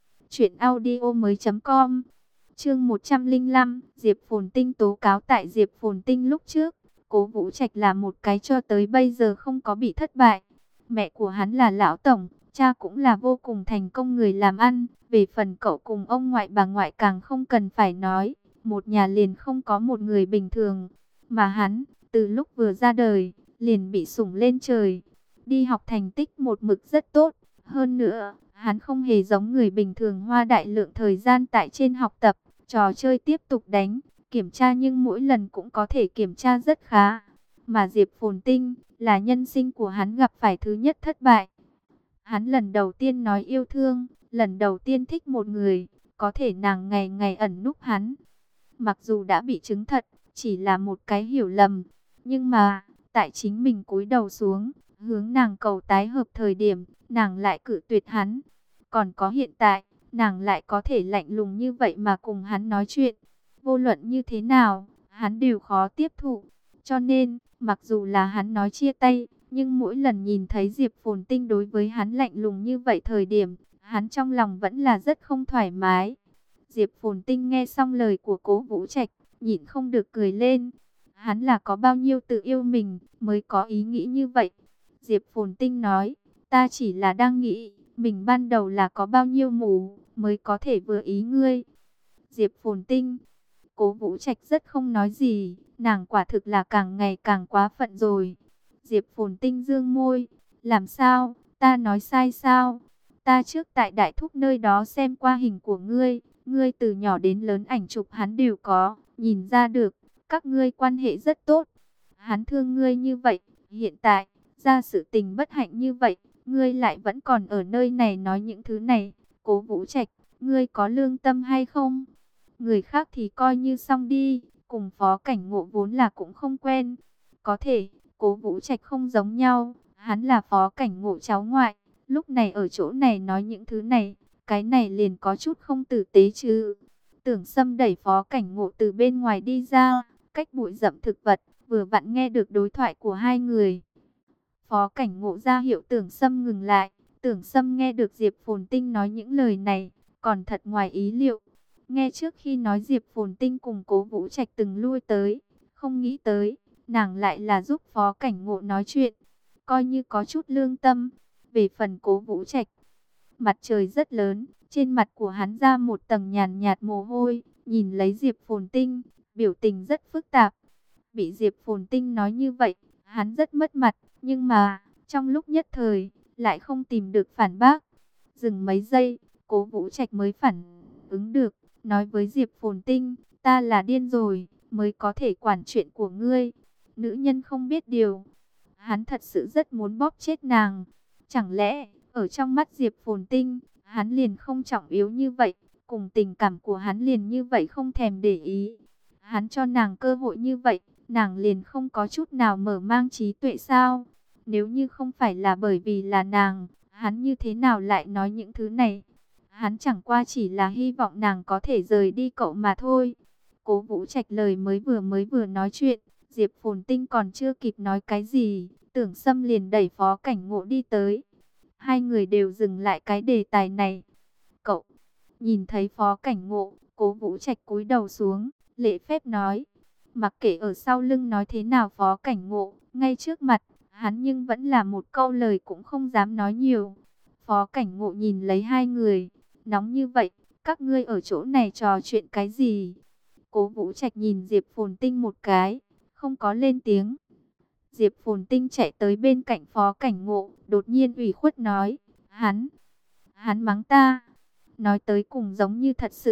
truyệnaudiomoi.com. Chương 105, Diệp Phồn Tinh tố cáo. Tại Diệp Phồn Tinh lúc trước, Cố Vũ Trạch là một cái cho tới bây giờ không có bị thất bại. Mẹ của hắn là lão tổng, cha cũng là vô cùng thành công người làm ăn. Về phần cậu cùng ông ngoại bà ngoại càng không cần phải nói, một nhà liền không có một người bình thường. Mà hắn, từ lúc vừa ra đời, liền bị sủng lên trời. Đi học thành tích một mực rất tốt. Hơn nữa, hắn không hề giống người bình thường hoa đại lượng thời gian tại trên học tập, trò chơi tiếp tục đánh, kiểm tra nhưng mỗi lần cũng có thể kiểm tra rất khá. Mà Diệp Phồn Tinh là nhân sinh của hắn gặp phải thứ nhất thất bại. Hắn lần đầu tiên nói yêu thương, lần đầu tiên thích một người, có thể nàng ngày ngày ẩn núp hắn. Mặc dù đã bị chứng thật, chỉ là một cái hiểu lầm, nhưng mà, tại chính mình cúi đầu xuống, hướng nàng cầu tái hợp thời điểm, nàng lại cự tuyệt hắn. Còn có hiện tại, nàng lại có thể lạnh lùng như vậy mà cùng hắn nói chuyện. Vô luận như thế nào, hắn đều khó tiếp thụ. Cho nên, mặc dù là hắn nói chia tay, nhưng mỗi lần nhìn thấy Diệp Phồn Tinh đối với hắn lạnh lùng như vậy thời điểm, hắn trong lòng vẫn là rất không thoải mái. Diệp Phồn Tinh nghe xong lời của Cố Vũ Trạch, nhịn không được cười lên. Hắn là có bao nhiêu tự yêu mình, mới có ý nghĩ như vậy. Diệp Phồn Tinh nói, ta chỉ là đang nghĩ, mình ban đầu là có bao nhiêu mù, mới có thể vừa ý ngươi. Diệp Phồn Tinh, Cố Vũ Trạch rất không nói gì, nàng quả thực là càng ngày càng quá phận rồi. Diệp Phồn Tinh dương môi, làm sao, ta nói sai sao? Ta trước tại Đại Thúc nơi đó xem qua hình của ngươi, ngươi từ nhỏ đến lớn ảnh chụp hắn đều có, nhìn ra được, các ngươi quan hệ rất tốt. Hắn thương ngươi như vậy, hiện tại, ra sự tình bất hạnh như vậy, ngươi lại vẫn còn ở nơi này nói những thứ này. Cố Vũ Trạch, ngươi có lương tâm hay không? Người khác thì coi như xong đi, cùng Phó Cảnh Ngộ vốn là cũng không quen. Có thể, Cố Vũ Trạch không giống nhau, hắn là Phó Cảnh Ngộ cháu ngoại, lúc này ở chỗ này nói những thứ này, cái này liền có chút không tử tế chứ. Tưởng Sâm đẩy Phó Cảnh Ngộ từ bên ngoài đi ra, cách bụi rậm thực vật, vừa vặn nghe được đối thoại của hai người. Phó Cảnh Ngộ ra hiệu Tưởng Sâm ngừng lại. Tưởng Sâm nghe được Diệp Phồn Tinh nói những lời này, còn thật ngoài ý liệu. Nghe trước khi nói Diệp Phồn Tinh cùng Cố Vũ Trạch từng lui tới, không nghĩ tới, nàng lại là giúp Phó Cảnh Ngộ nói chuyện, coi như có chút lương tâm. Về phần Cố Vũ Trạch, mặt trời rất lớn, trên mặt của hắn ra một tầng nhàn nhạt mồ hôi, nhìn lấy Diệp Phồn Tinh, biểu tình rất phức tạp. Bị Diệp Phồn Tinh nói như vậy, hắn rất mất mặt, nhưng mà, trong lúc nhất thời, lại không tìm được phản bác. Dừng mấy giây, Cố Vũ Trạch mới phản ứng được, nói với Diệp Phồn Tinh, ta là điên rồi, mới có thể quản chuyện của ngươi. Nữ nhân không biết điều. Hắn thật sự rất muốn bóp chết nàng. Chẳng lẽ, ở trong mắt Diệp Phồn Tinh, hắn liền không trọng yếu như vậy, cùng tình cảm của hắn liền như vậy không thèm để ý. Hắn cho nàng cơ hội như vậy, nàng liền không có chút nào mở mang trí tuệ sao? Nếu như không phải là bởi vì là nàng, hắn như thế nào lại nói những thứ này? Hắn chẳng qua chỉ là hy vọng nàng có thể rời đi cậu mà thôi. Cố Vũ Trạch lời mới vừa nói chuyện, Diệp Phồn Tinh còn chưa kịp nói cái gì, Tưởng Sâm liền đẩy Phó Cảnh Ngộ đi tới. Hai người đều dừng lại cái đề tài này. Cậu, nhìn thấy Phó Cảnh Ngộ, Cố Vũ Trạch cúi đầu xuống, lễ phép nói. Mặc kệ ở sau lưng nói thế nào Phó Cảnh Ngộ, ngay trước mặt, hắn nhưng vẫn là một câu lời cũng không dám nói nhiều. Phó Cảnh Ngộ nhìn lấy hai người, nóng như vậy, các ngươi ở chỗ này trò chuyện cái gì? Cố Vũ Trạch nhìn Diệp Phồn Tinh một cái, không có lên tiếng. Diệp Phồn Tinh chạy tới bên cạnh Phó Cảnh Ngộ, đột nhiên ủy khuất nói, hắn mắng ta. Nói tới cùng giống như thật sự,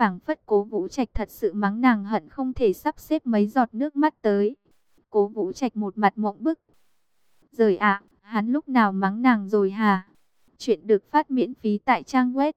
phảng phất Cố Vũ Trạch thật sự mắng nàng hận không thể sắp xếp mấy giọt nước mắt tới. Cố Vũ Trạch một mặt mộng bức. Rời ạ, hắn lúc nào mắng nàng rồi hả? Chuyện được phát miễn phí tại trang web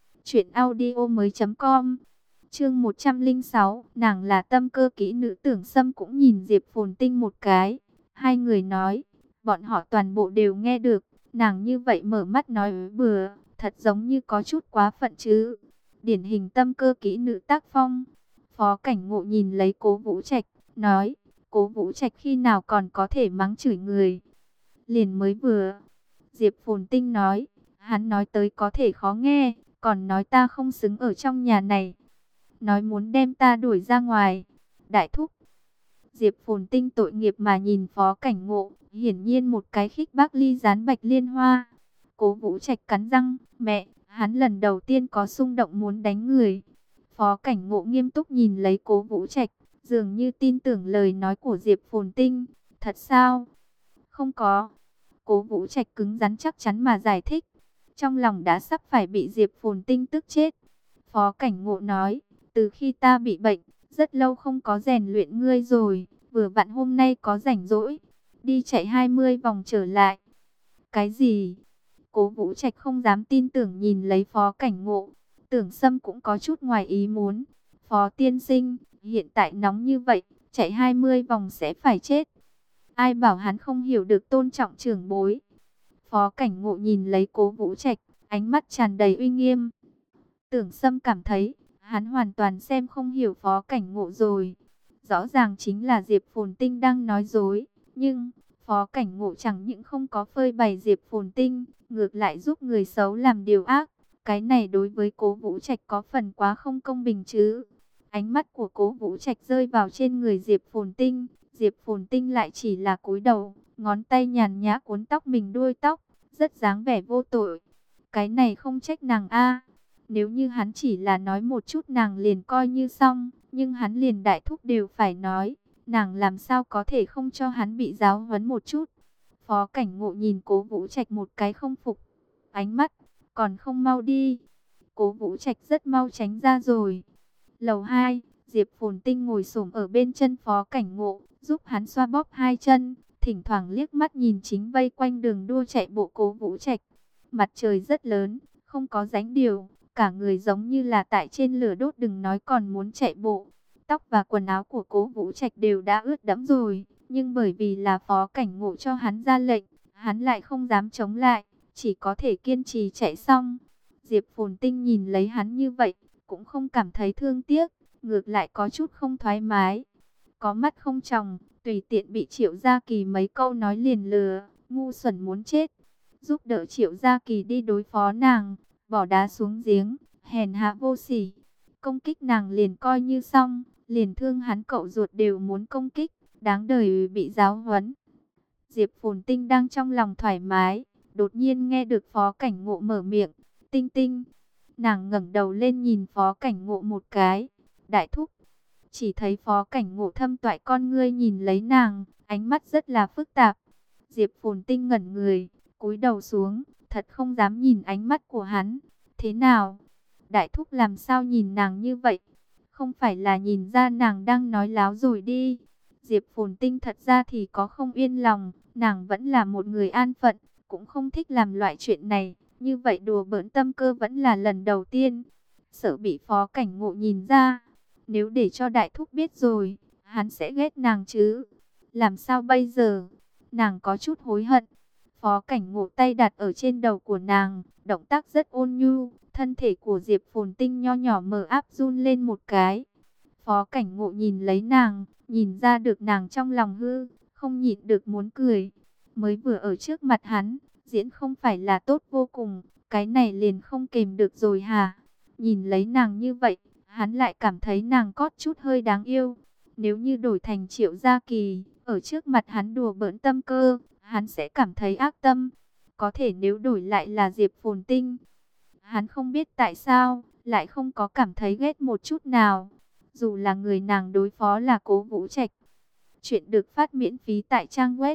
truyệnaudiomoi.com. Chương 106, nàng là tâm cơ kỹ nữ. Tưởng Sâm cũng nhìn Diệp Phồn Tinh một cái. Hai người nói, bọn họ toàn bộ đều nghe được. Nàng như vậy mở mắt nói bừa, thật giống như có chút quá phận chứ. Điển hình tâm cơ kỹ nữ tác phong. Phó Cảnh Ngộ nhìn lấy Cố Vũ Trạch, nói, Cố Vũ Trạch khi nào còn có thể mắng chửi người. Liền mới vừa. Diệp Phồn Tinh nói, hắn nói tới có thể khó nghe, còn nói ta không xứng ở trong nhà này. Nói muốn đem ta đuổi ra ngoài. Đại thúc. Diệp Phồn Tinh tội nghiệp mà nhìn Phó Cảnh Ngộ, hiển nhiên một cái khích bác ly gián bạch liên hoa. Cố Vũ Trạch cắn răng, mẹ, hắn lần đầu tiên có xung động muốn đánh người. Phó Cảnh Ngộ nghiêm túc nhìn lấy Cố Vũ Trạch, dường như tin tưởng lời nói của Diệp Phồn Tinh. Thật sao? Không có. Cố Vũ Trạch cứng rắn chắc chắn mà giải thích. Trong lòng đã sắp phải bị Diệp Phồn Tinh tức chết. Phó Cảnh Ngộ nói, từ khi ta bị bệnh, rất lâu không có rèn luyện ngươi rồi. Vừa vặn hôm nay có rảnh rỗi, đi chạy 20 vòng trở lại. Cái gì? Cố Vũ Trạch không dám tin tưởng nhìn lấy Phó Cảnh Ngộ. Tưởng Sâm cũng có chút ngoài ý muốn. Phó tiên sinh, hiện tại nóng như vậy, chạy 20 vòng sẽ phải chết. Ai bảo hắn không hiểu được tôn trọng trưởng bối. Phó Cảnh Ngộ nhìn lấy Cố Vũ Trạch, ánh mắt tràn đầy uy nghiêm. Tưởng Sâm cảm thấy, hắn hoàn toàn xem không hiểu Phó Cảnh Ngộ rồi. Rõ ràng chính là Diệp Phồn Tinh đang nói dối. Nhưng, Phó Cảnh Ngộ chẳng những không có phơi bày Diệp Phồn Tinh, ngược lại giúp người xấu làm điều ác. Cái này đối với Cố Vũ Trạch có phần quá không công bình chứ. Ánh mắt của Cố Vũ Trạch rơi vào trên người Diệp Phồn Tinh. Diệp Phồn Tinh lại chỉ là cúi đầu, ngón tay nhàn nhã cuốn tóc mình đuôi tóc, rất dáng vẻ vô tội. Cái này không trách nàng a. Nếu như hắn chỉ là nói một chút nàng liền coi như xong, nhưng hắn liền đại thúc đều phải nói, nàng làm sao có thể không cho hắn bị giáo huấn một chút. Phó Cảnh Ngộ nhìn Cố Vũ Trạch một cái không phục, ánh mắt, còn không mau đi. Cố Vũ Trạch rất mau tránh ra rồi. Lầu 2, Diệp Phồn Tinh ngồi xổm ở bên chân Phó Cảnh Ngộ, giúp hắn xoa bóp hai chân, thỉnh thoảng liếc mắt nhìn chính vây quanh đường đua chạy bộ Cố Vũ Trạch. Mặt trời rất lớn, không có dáng điều, cả người giống như là tại trên lửa đốt, đừng nói còn muốn chạy bộ. Tóc và quần áo của Cố Vũ Trạch đều đã ướt đẫm rồi, nhưng bởi vì là Phó Cảnh Ngộ cho hắn ra lệnh, hắn lại không dám chống lại, chỉ có thể kiên trì chạy xong. Diệp Phồn Tinh nhìn lấy hắn như vậy, cũng không cảm thấy thương tiếc, ngược lại có chút không thoải mái. Có mắt không tròng, tùy tiện bị Triệu Gia Kỳ mấy câu nói liền lừa, ngu xuẩn muốn chết. Giúp đỡ Triệu Gia Kỳ đi đối phó nàng, bỏ đá xuống giếng, hèn hạ vô sỉ. Công kích nàng liền coi như xong, liền thương hắn cậu ruột đều muốn công kích, đáng đời bị giáo huấn. Diệp Phồn Tinh đang trong lòng thoải mái, đột nhiên nghe được Phó Cảnh Ngộ mở miệng, Tinh Tinh. Nàng ngẩng đầu lên nhìn Phó Cảnh Ngộ một cái, đại thúc. Chỉ thấy Phó Cảnh Ngộ thâm toại con ngươi nhìn lấy nàng, ánh mắt rất là phức tạp. Diệp Phồn Tinh ngẩn người, cúi đầu xuống, thật không dám nhìn ánh mắt của hắn. Thế nào? Đại thúc làm sao nhìn nàng như vậy? Không phải là nhìn ra nàng đang nói láo rồi đi. Diệp Phồn Tinh thật ra thì có không yên lòng, nàng vẫn là một người an phận, cũng không thích làm loại chuyện này. Như vậy đùa bỡn tâm cơ vẫn là lần đầu tiên. Sợ bị Phó Cảnh Ngộ nhìn ra. Nếu để cho đại thúc biết rồi, hắn sẽ ghét nàng chứ. Làm sao bây giờ? Nàng có chút hối hận. Phó Cảnh Ngộ tay đặt ở trên đầu của nàng, động tác rất ôn nhu. Thân thể của Diệp Phồn Tinh nho nhỏ mở áp run lên một cái. Phó Cảnh Ngộ nhìn lấy nàng, nhìn ra được nàng trong lòng hư, không nhịn được muốn cười. Mới vừa ở trước mặt hắn, diễn không phải là tốt vô cùng, cái này liền không kềm được rồi hả? Nhìn lấy nàng như vậy, hắn lại cảm thấy nàng có chút hơi đáng yêu. Nếu như đổi thành Triệu Gia Kỳ, ở trước mặt hắn đùa bỡn tâm cơ, hắn sẽ cảm thấy ác tâm. Có thể nếu đổi lại là Diệp Phồn Tinh, hắn không biết tại sao, lại không có cảm thấy ghét một chút nào. Dù là người nàng đối phó là Cố Vũ Trạch. Chuyện được phát miễn phí tại trang web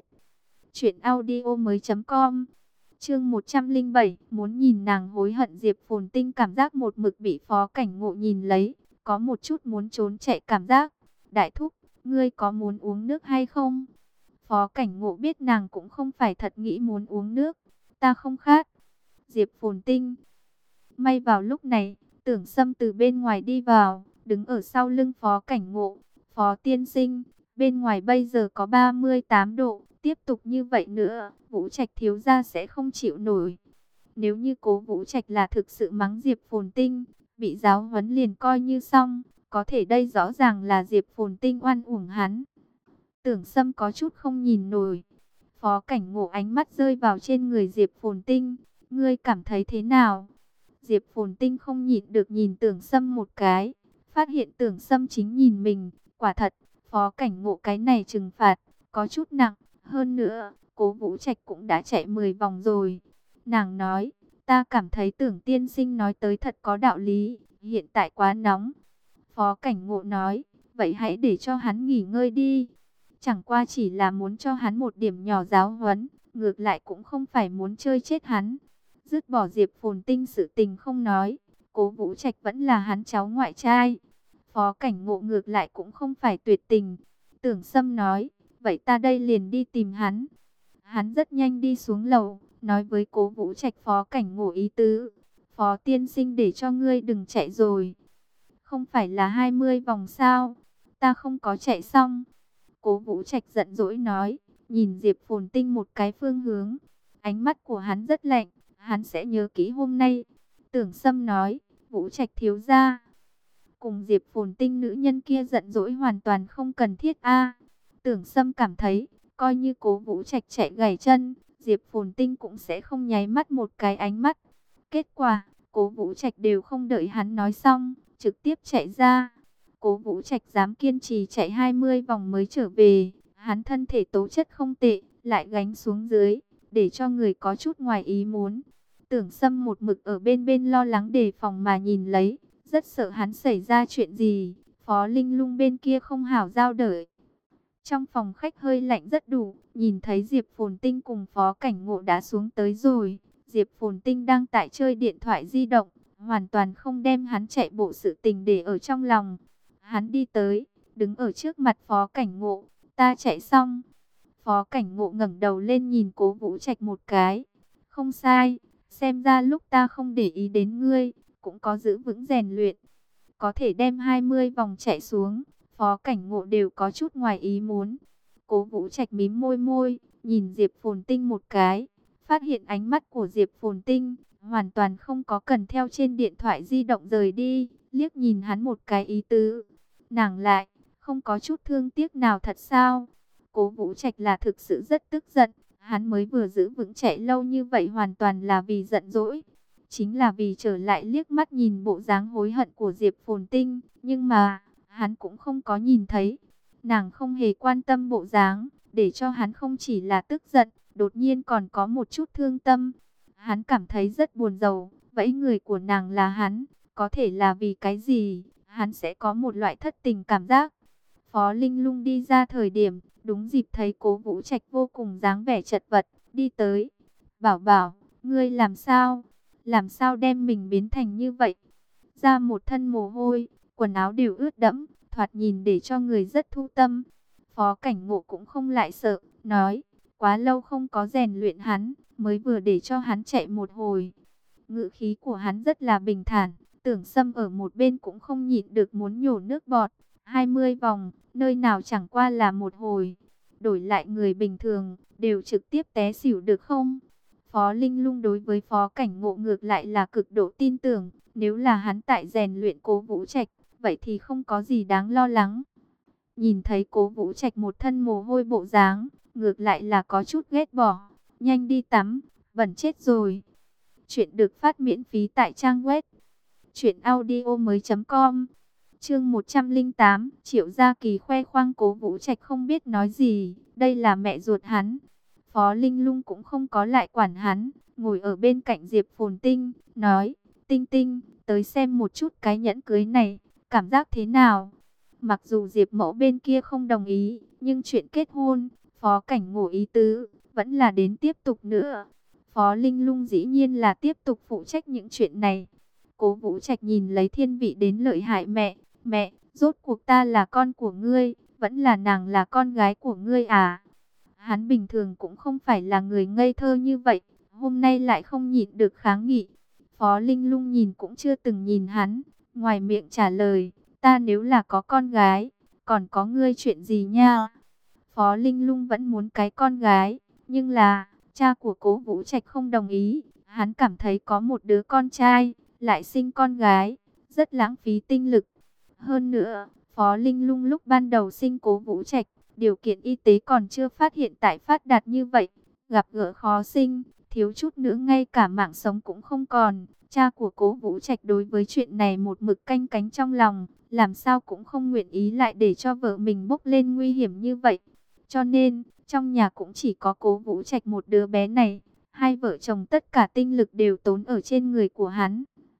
truyệnaudiomoi.com. Chương 107, muốn nhìn nàng hối hận. Diệp Phồn Tinh cảm giác một mực bị Phó Cảnh Ngộ nhìn lấy, có một chút muốn trốn chạy cảm giác. Đại thúc, ngươi có muốn uống nước hay không? Phó Cảnh Ngộ biết nàng cũng không phải thật nghĩ muốn uống nước. Ta không khát. Diệp Phồn Tinh. May vào lúc này, Tưởng Sâm từ bên ngoài đi vào, đứng ở sau lưng Phó Cảnh Ngộ. Phó tiên sinh, bên ngoài bây giờ có 38 độ, tiếp tục như vậy nữa, Vũ Trạch thiếu gia sẽ không chịu nổi. Nếu như Cố Vũ Trạch là thực sự mắng Diệp Phồn Tinh, bị giáo huấn liền coi như xong, có thể đây rõ ràng là Diệp Phồn Tinh oan uổng hắn. Tưởng Sâm có chút không nhìn nổi. Phó Cảnh Ngộ ánh mắt rơi vào trên người Diệp Phồn Tinh, ngươi cảm thấy thế nào? Diệp Phồn Tinh không nhịn được nhìn Tưởng Sâm một cái, phát hiện Tưởng Sâm chính nhìn mình, quả thật, Phó Cảnh Ngộ cái này trừng phạt có chút nặng, hơn nữa, Cố Vũ Trạch cũng đã chạy 10 vòng rồi. Nàng nói, ta cảm thấy Tưởng tiên sinh nói tới thật có đạo lý, hiện tại quá nóng. Phó Cảnh Ngộ nói, vậy hãy để cho hắn nghỉ ngơi đi. Chẳng qua chỉ là muốn cho hắn một điểm nhỏ giáo huấn, ngược lại cũng không phải muốn chơi chết hắn. Dứt bỏ Diệp Phồn Tinh sự tình không nói, Cố Vũ Trạch vẫn là hắn cháu ngoại trai. Phó Cảnh Ngộ ngược lại cũng không phải tuyệt tình. Tưởng Sâm nói, vậy ta đây liền đi tìm hắn. Hắn rất nhanh đi xuống lầu, nói với Cố Vũ Trạch Phó Cảnh Ngộ ý tứ. Phó tiên sinh để cho ngươi đừng chạy rồi. Không phải là 20 vòng sao? Ta không có chạy xong. Cố Vũ Trạch giận dỗi nói, nhìn Diệp Phồn Tinh một cái phương hướng. Ánh mắt của hắn rất lạnh, hắn sẽ nhớ kỹ hôm nay. Tưởng Sâm nói, Vũ Trạch thiếu gia. Cùng Diệp Phồn Tinh nữ nhân kia giận dỗi hoàn toàn không cần thiết a. Tưởng Sâm cảm thấy, coi như Cố Vũ Trạch chạy gãy chân, Diệp Phồn Tinh cũng sẽ không nháy mắt một cái ánh mắt. Kết quả, Cố Vũ Trạch đều không đợi hắn nói xong, trực tiếp chạy ra. Cố Vũ Trạch dám kiên trì chạy 20 vòng mới trở về, hắn thân thể tố chất không tệ, lại gánh xuống dưới, để cho người có chút ngoài ý muốn. Tưởng Sâm một mực ở bên bên lo lắng đề phòng mà nhìn lấy, rất sợ hắn xảy ra chuyện gì. Phó Linh Lung bên kia không hảo giao đợi. Trong phòng khách hơi lạnh rất đủ, nhìn thấy Diệp Phồn Tinh cùng Phó Cảnh Ngộ đã xuống tới rồi. Diệp Phồn Tinh đang tại chơi điện thoại di động, hoàn toàn không đem hắn chạy bộ sự tình để ở trong lòng. Hắn đi tới, đứng ở trước mặt Phó Cảnh Ngộ, ta chạy xong. Phó Cảnh Ngộ ngẩng đầu lên nhìn Cố Vũ Trạch một cái. Không sai, xem ra lúc ta không để ý đến ngươi, cũng có giữ vững rèn luyện. Có thể đem 20 vòng chạy xuống, Phó Cảnh Ngộ đều có chút ngoài ý muốn. Cố Vũ Trạch mím môi môi, nhìn Diệp Phồn Tinh một cái, phát hiện ánh mắt của Diệp Phồn Tinh hoàn toàn không có cần theo trên điện thoại di động rời đi, liếc nhìn hắn một cái ý tứ. Nàng lại, không có chút thương tiếc nào thật sao? Cố Vũ Trạch là thực sự rất tức giận, hắn mới vừa giữ vững chạy lâu như vậy hoàn toàn là vì giận dỗi. Chính là vì trở lại liếc mắt nhìn bộ dáng hối hận của Diệp Phồn Tinh, nhưng mà, hắn cũng không có nhìn thấy. Nàng không hề quan tâm bộ dáng, để cho hắn không chỉ là tức giận, đột nhiên còn có một chút thương tâm. Hắn cảm thấy rất buồn rầu, vậy người của nàng là hắn, có thể là vì cái gì, hắn sẽ có một loại thất tình cảm giác. Phó Linh Lung đi ra thời điểm, đúng dịp thấy Cố Vũ Trạch vô cùng dáng vẻ chật vật, đi tới. Bảo bảo, ngươi làm sao? Làm sao đem mình biến thành như vậy? Ra một thân mồ hôi, quần áo đều ướt đẫm, thoạt nhìn để cho người rất thu tâm. Phó Cảnh Ngộ cũng không lại sợ, nói, quá lâu không có rèn luyện hắn, mới vừa để cho hắn chạy một hồi. Ngữ khí của hắn rất là bình thản, Tưởng Sâm ở một bên cũng không nhịn được muốn nhổ nước bọt. 20 vòng, nơi nào chẳng qua là một hồi. Đổi lại người bình thường, đều trực tiếp té xỉu được không? Phó Linh Lung đối với Phó Cảnh Ngộ ngược lại là cực độ tin tưởng. Nếu là hắn tại rèn luyện Cố Vũ Trạch, vậy thì không có gì đáng lo lắng. Nhìn thấy Cố Vũ Trạch một thân mồ hôi bộ dáng, ngược lại là có chút ghét bỏ. Nhanh đi tắm, bẩn chết rồi. Chuyện được phát miễn phí tại trang web truyệnaudiomoi.com. Chương 108, Triệu Gia Kỳ khoe khoang Cố Vũ Trạch không biết nói gì, đây là mẹ ruột hắn. Phó Linh Lung cũng không có lại quản hắn, ngồi ở bên cạnh Diệp Phồn Tinh, nói, Tinh Tinh, tới xem một chút cái nhẫn cưới này, cảm giác thế nào? Mặc dù Diệp Mẫu bên kia không đồng ý, nhưng chuyện kết hôn, Phó Cảnh Ngộ ý tứ, vẫn là đến tiếp tục nữa. Phó Linh Lung dĩ nhiên là tiếp tục phụ trách những chuyện này. Cố Vũ Trạch nhìn lấy thiên vị đến lợi hại mẹ, Mẹ, rốt cuộc ta là con của ngươi, vẫn là nàng là con gái của ngươi à? Hắn bình thường cũng không phải là người ngây thơ như vậy, hôm nay lại không nhịn được kháng nghị. Phó Linh Lung nhìn cũng chưa từng nhìn hắn, ngoài miệng trả lời, ta nếu là có con gái, còn có ngươi chuyện gì nha? Phó Linh Lung vẫn muốn cái con gái, nhưng là, cha của Cố Vũ Trạch không đồng ý, hắn cảm thấy có một đứa con trai, lại sinh con gái, rất lãng phí tinh lực. Hơn nữa, Phó Linh Lung lúc ban đầu sinh Cố Vũ Trạch, điều kiện y tế còn chưa phát hiện tại phát đạt như vậy, gặp gỡ khó sinh, thiếu chút nữa ngay cả mạng sống cũng không còn. Cha của Cố Vũ Trạch đối với chuyện này một mực canh cánh trong lòng, làm sao cũng không nguyện ý lại để cho vợ mình bốc lên nguy hiểm như vậy. Cho nên, trong nhà cũng chỉ có Cố Vũ Trạch một đứa bé này, hai vợ chồng tất cả tinh lực đều tốn ở trên người của hắn.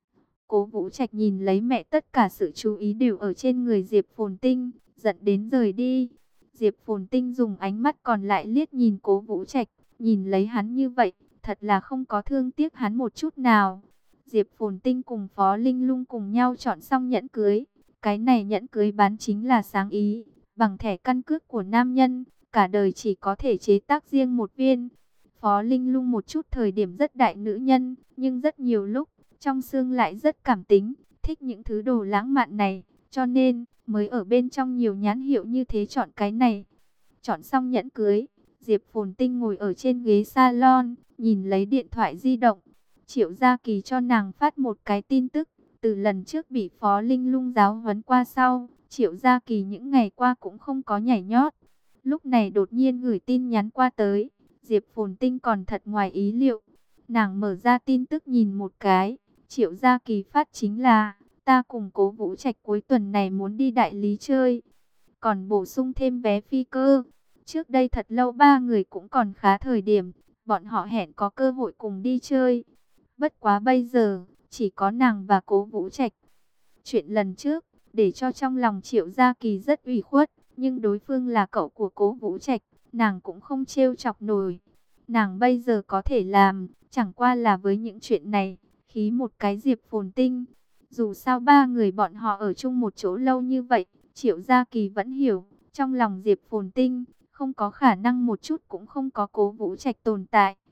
Cố Vũ Trạch nhìn lấy mẹ, tất cả sự chú ý đều ở trên người Diệp Phồn Tinh, giận đến rời đi. Diệp Phồn Tinh dùng ánh mắt còn lại liếc nhìn Cố Vũ Trạch, nhìn lấy hắn như vậy, thật là không có thương tiếc hắn một chút nào. Diệp Phồn Tinh cùng Phó Linh Lung cùng nhau chọn xong nhẫn cưới. Cái này nhẫn cưới bán chính là sáng ý, bằng thẻ căn cước của nam nhân, cả đời chỉ có thể chế tác riêng một viên. Phó Linh Lung một chút thời điểm rất đại nữ nhân, nhưng rất nhiều lúc, trong xương lại rất cảm tính, thích những thứ đồ lãng mạn này, cho nên mới ở bên trong nhiều nhãn hiệu như thế chọn cái này. Chọn xong nhẫn cưới, Diệp Phồn Tinh ngồi ở trên ghế salon, nhìn lấy điện thoại di động. Triệu Gia Kỳ cho nàng phát một cái tin tức, từ lần trước bị Phó Linh Lung giáo huấn qua sau, Triệu Gia Kỳ những ngày qua cũng không có nhảy nhót. Lúc này đột nhiên gửi tin nhắn qua tới, Diệp Phồn Tinh còn thật ngoài ý liệu. Nàng mở ra tin tức nhìn một cái, Triệu Gia Kỳ phát chính là, ta cùng Cố Vũ Trạch cuối tuần này muốn đi đại lý chơi, còn bổ sung thêm vé phi cơ. Trước đây thật lâu ba người cũng còn khá thời điểm, bọn họ hẹn có cơ hội cùng đi chơi. Bất quá bây giờ, chỉ có nàng và Cố Vũ Trạch. Chuyện lần trước, để cho trong lòng Triệu Gia Kỳ rất ủy khuất, nhưng đối phương là cậu của Cố Vũ Trạch, nàng cũng không trêu chọc nổi. Nàng bây giờ có thể làm, chẳng qua là với những chuyện này, khí một cái Diệp Phồn Tinh. Dù sao ba người bọn họ ở chung một chỗ lâu như vậy, Triệu Gia Kỳ vẫn hiểu, trong lòng Diệp Phồn Tinh, không có khả năng một chút cũng không có Cố Vũ Trạch tồn tại.